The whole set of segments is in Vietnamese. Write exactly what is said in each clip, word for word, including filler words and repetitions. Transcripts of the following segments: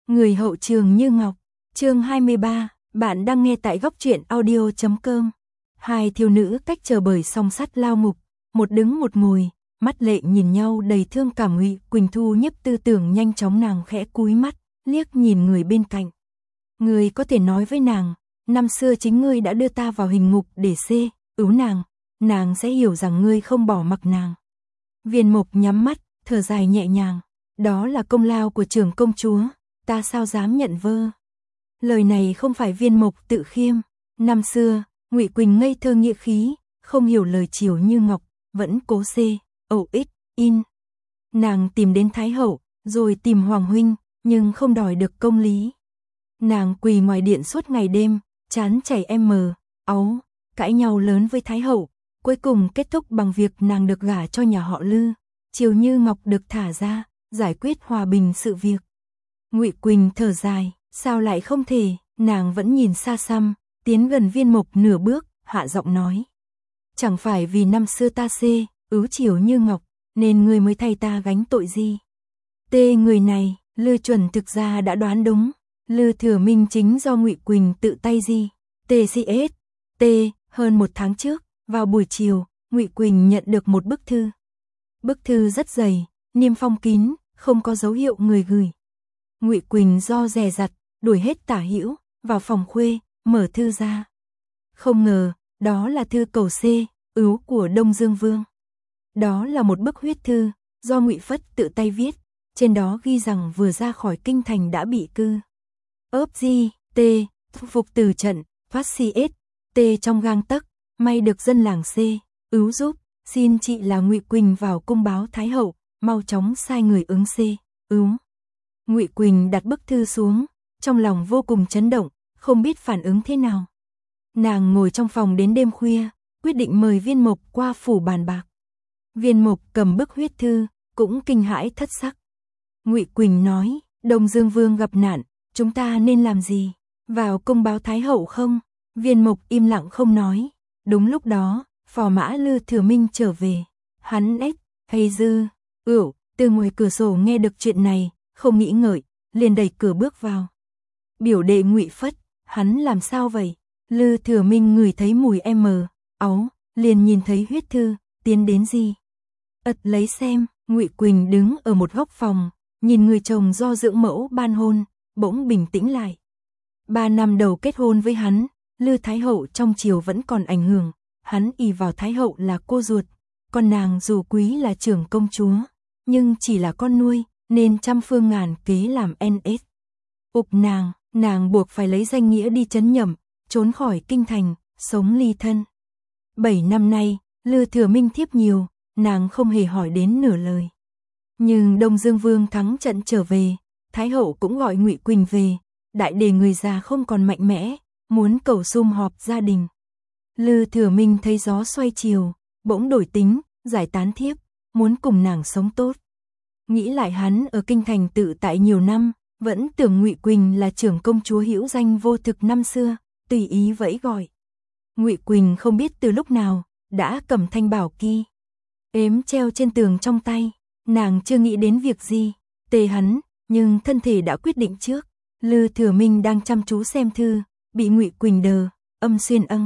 Người hậu Trường Như Ngọc, chương hai mươi ba, bạn đang nghe tại góc truyện audio chấm com. Hai thiếu nữ cách chờ bời song sắt lao ngục, một đứng một ngồi, mắt lệ nhìn nhau đầy thương cảm. Ngụy Quỳnh thu nhếp tư tưởng nhanh chóng, nàng khẽ cúi mắt, liếc nhìn người bên cạnh. Người có thể nói với nàng, năm xưa chính ngươi đã đưa ta vào hình ngục để xê, ứu nàng, nàng sẽ hiểu rằng ngươi không bỏ mặc nàng. Viên Mộc nhắm mắt, thở dài nhẹ nhàng, đó là công lao của trưởng công chúa, ta sao dám nhận vơ. Lời này không phải Viên Mộc tự khiêm, năm xưa, Ngụy Quỳnh ngây thơ nghĩa khí, không hiểu lời chiều như ngọc, vẫn cố xê, ẩu ích, in. Nàng tìm đến Thái hậu, rồi tìm Hoàng huynh, nhưng không đòi được công lý. Nàng quỳ ngoài điện suốt ngày đêm, chán chảy em mờ, áu, cãi nhau lớn với Thái hậu, cuối cùng kết thúc bằng việc nàng được gả cho nhà họ Lư, Chiều Như Ngọc được thả ra, giải quyết hòa bình sự việc. Ngụy Quỳnh thở dài, sao lại không thể, nàng vẫn nhìn xa xăm, tiến gần Viên Mộc nửa bước, hạ giọng nói. Chẳng phải vì năm xưa ta xê, ứu Chiều Như Ngọc, nên ngươi mới thay ta gánh tội gì. Tê người này, Lư chuẩn thực ra đã đoán đúng, Lư Thừa Minh chính do Ngụy Quỳnh tự tay gì. tê xê ét, T, hơn một tháng trước, vào buổi chiều, Ngụy Quỳnh nhận được một bức thư. Bức thư rất dày, niêm phong kín, không có dấu hiệu người gửi. Ngụy Quỳnh do dè dặt, đuổi hết tả hữu, vào phòng khuê, mở thư ra. Không ngờ, đó là thư cầu xê, ứu của Đông Dương Vương. Đó là một bức huyết thư, do Ngụy Phất tự tay viết, trên đó ghi rằng vừa ra khỏi kinh thành đã bị cư. ớp di, t, phục từ trận, phát si ết, t trong gang tấc, may được dân làng xê, ứu giúp, xin chị là Ngụy Quỳnh vào cung báo Thái hậu, mau chóng sai người ứng xê, ứu. Ngụy Quỳnh đặt bức thư xuống, trong lòng vô cùng chấn động, không biết phản ứng thế nào. Nàng ngồi trong phòng đến đêm khuya, quyết định mời Viên Mộc qua phủ bàn bạc. Viên Mộc cầm bức huyết thư, cũng kinh hãi thất sắc. Ngụy Quỳnh nói, Đông Dương Vương gặp nạn, chúng ta nên làm gì? Vào cung báo Thái hậu không? Viên Mộc im lặng không nói. Đúng lúc đó, phò mã Lư Thừa Minh trở về. Hắn ếch, hay dư, ửu, từ ngoài cửa sổ nghe được chuyện này, không nghĩ ngợi, liền đẩy cửa bước vào. Biểu đệ Ngụy Phất, hắn làm sao vậy? Lư Thừa Minh ngửi thấy mùi em mờ, áu, liền nhìn thấy huyết thư, tiến đến gì? Ật lấy xem, Ngụy Quỳnh đứng ở một góc phòng, nhìn người chồng do dưỡng mẫu ban hôn, bỗng bình tĩnh lại. Ba năm đầu kết hôn với hắn, Lư Thái hậu trong triều vẫn còn ảnh hưởng, hắn ỷ vào Thái hậu là cô ruột, còn nàng dù quý là trưởng công chúa, nhưng chỉ là con nuôi, nên trăm phương ngàn kế làm en ét. Ục nàng, nàng buộc phải lấy danh nghĩa đi trấn nhậm, trốn khỏi kinh thành, sống ly thân. Bảy năm nay, Lư Thừa Minh thiếp nhiều, nàng không hề hỏi đến nửa lời. Nhưng Đông Dương Vương thắng trận trở về, Thái hậu cũng gọi Ngụy Quỳnh về, đại đề người già không còn mạnh mẽ, muốn cầu sum họp gia đình. Lư Thừa Minh thấy gió xoay chiều, bỗng đổi tính, giải tán thiếp, muốn cùng nàng sống tốt. Nghĩ lại hắn ở kinh thành tự tại nhiều năm, vẫn tưởng Ngụy Quỳnh là trưởng công chúa hữu danh vô thực năm xưa, tùy ý vẫy gọi. Ngụy Quỳnh không biết từ lúc nào, đã cầm thanh bảo ki, ếm treo trên tường trong tay, nàng chưa nghĩ đến việc gì, tề hắn, nhưng thân thể đã quyết định trước. Lư Thừa Minh đang chăm chú xem thư, bị Ngụy Quỳnh đờ, âm xuyên âng.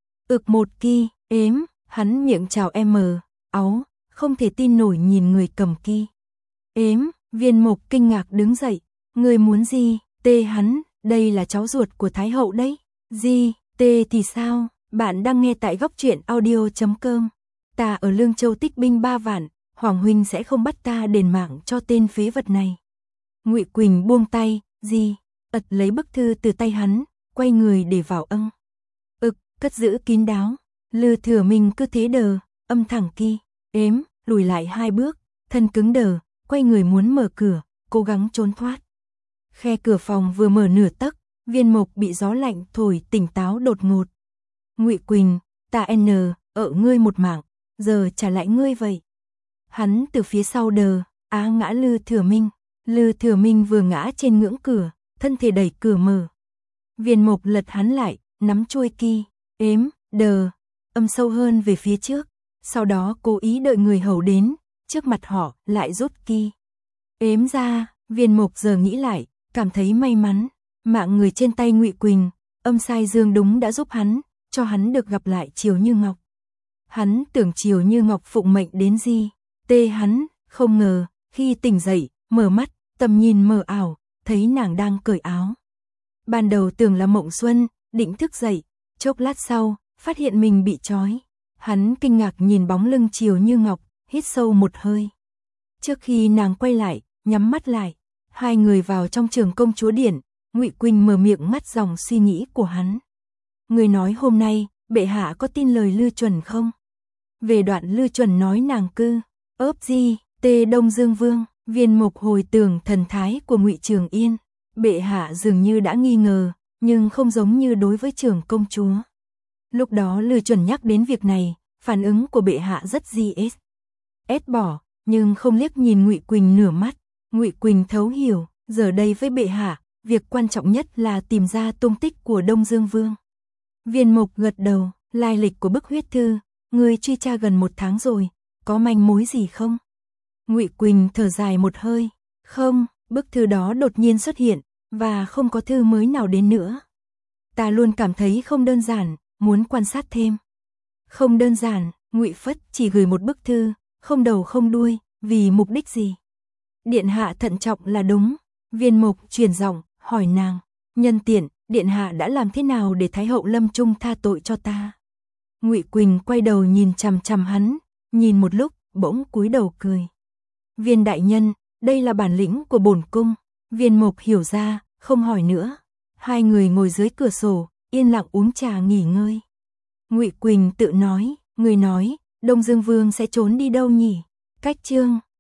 Ực một ki, ếm, hắn miệng chào em mờ, áu, không thể tin nổi nhìn người cầm ki. Ếm, Viên Mộc kinh ngạc đứng dậy, người muốn gì? Tê hắn, đây là cháu ruột của Thái hậu đấy. Gì, tê thì sao? Bạn đang nghe tại góc truyện audio chấm com. Ta ở Lương Châu tích binh ba vạn, Hoàng huynh sẽ không bắt ta đền mạng cho tên phế vật này. Ngụy Quỳnh buông tay, gì? Ật lấy bức thư từ tay hắn, quay người để vào âng. Ực, cất giữ kín đáo. Lư Thừa Minh cứ thế đờ, âm thẳng ki, ếm, lùi lại hai bước, thân cứng đờ, quay người muốn mở cửa, cố gắng trốn thoát. Khe cửa phòng vừa mở nửa tấc, Viên Mộc bị gió lạnh thổi tỉnh táo đột ngột. Ngụy Quỳnh, ta n, ở ngươi một mạng, giờ trả lại ngươi vậy. Hắn từ phía sau đờ, á ngã Lư Thừa Minh. Lư Thừa Minh vừa ngã trên ngưỡng cửa, thân thể đẩy cửa mở. Viên Mộc lật hắn lại, nắm chuôi ki, ếm, đờ, âm sâu hơn về phía trước, sau đó cố ý đợi người hầu đến, trước mặt họ lại rút ki. Ếm ra, Viên Mộc giờ nghĩ lại, cảm thấy may mắn, mạng người trên tay Ngụy Quỳnh, âm sai dương đúng đã giúp hắn, cho hắn được gặp lại Triều Như Ngọc. Hắn tưởng Triều Như Ngọc phụng mệnh đến gì, tê hắn, không ngờ, khi tỉnh dậy, mở mắt, tầm nhìn mờ ảo, thấy nàng đang cởi áo. Ban đầu tưởng là mộng xuân, định thức dậy, chốc lát sau, phát hiện mình bị trói. Hắn kinh ngạc nhìn bóng lưng Triều Như Ngọc, hít sâu một hơi. Trước khi nàng quay lại, nhắm mắt lại, hai người vào trong trường công chúa điện, Ngụy Quỳnh mở miệng ngắt dòng suy nghĩ của hắn. Người nói hôm nay, bệ hạ có tin lời Lư Chuẩn không? Về đoạn Lư Chuẩn nói nàng cư, ớp di, tê Đông Dương Vương, Viên Mục hồi tưởng thần thái của Ngụy Trường Yên. Bệ hạ dường như đã nghi ngờ, nhưng không giống như đối với trưởng công chúa. Lúc đó Lư Chuẩn nhắc đến việc này, phản ứng của bệ hạ rất di ết. ết bỏ, nhưng không liếc nhìn Ngụy Quỳnh nửa mắt. Ngụy Quỳnh thấu hiểu, giờ đây với bệ hạ, việc quan trọng nhất là tìm ra tung tích của Đông Dương Vương. Viên Mục gật đầu, lai lịch của bức huyết thư, người truy tra gần một tháng rồi, có manh mối gì không? Ngụy Quỳnh thở dài một hơi, không, bức thư đó đột nhiên xuất hiện, và không có thư mới nào đến nữa. Ta luôn cảm thấy không đơn giản, muốn quan sát thêm. Không đơn giản, Ngụy Phất chỉ gửi một bức thư, không đầu không đuôi, vì mục đích gì? Điện hạ thận trọng là đúng. Viên Mục truyền giọng, hỏi nàng, nhân tiện, điện hạ đã làm thế nào để Thái hậu lâm chung tha tội cho ta? Ngụy Quỳnh quay đầu nhìn chằm chằm hắn, nhìn một lúc, bỗng cúi đầu cười. Viên đại nhân, đây là bản lĩnh của bổn cung. Viên Mục hiểu ra, không hỏi nữa. Hai người ngồi dưới cửa sổ, yên lặng uống trà nghỉ ngơi. Ngụy Quỳnh tự nói, người nói, Đông Dương Vương sẽ trốn đi đâu nhỉ? Cách chương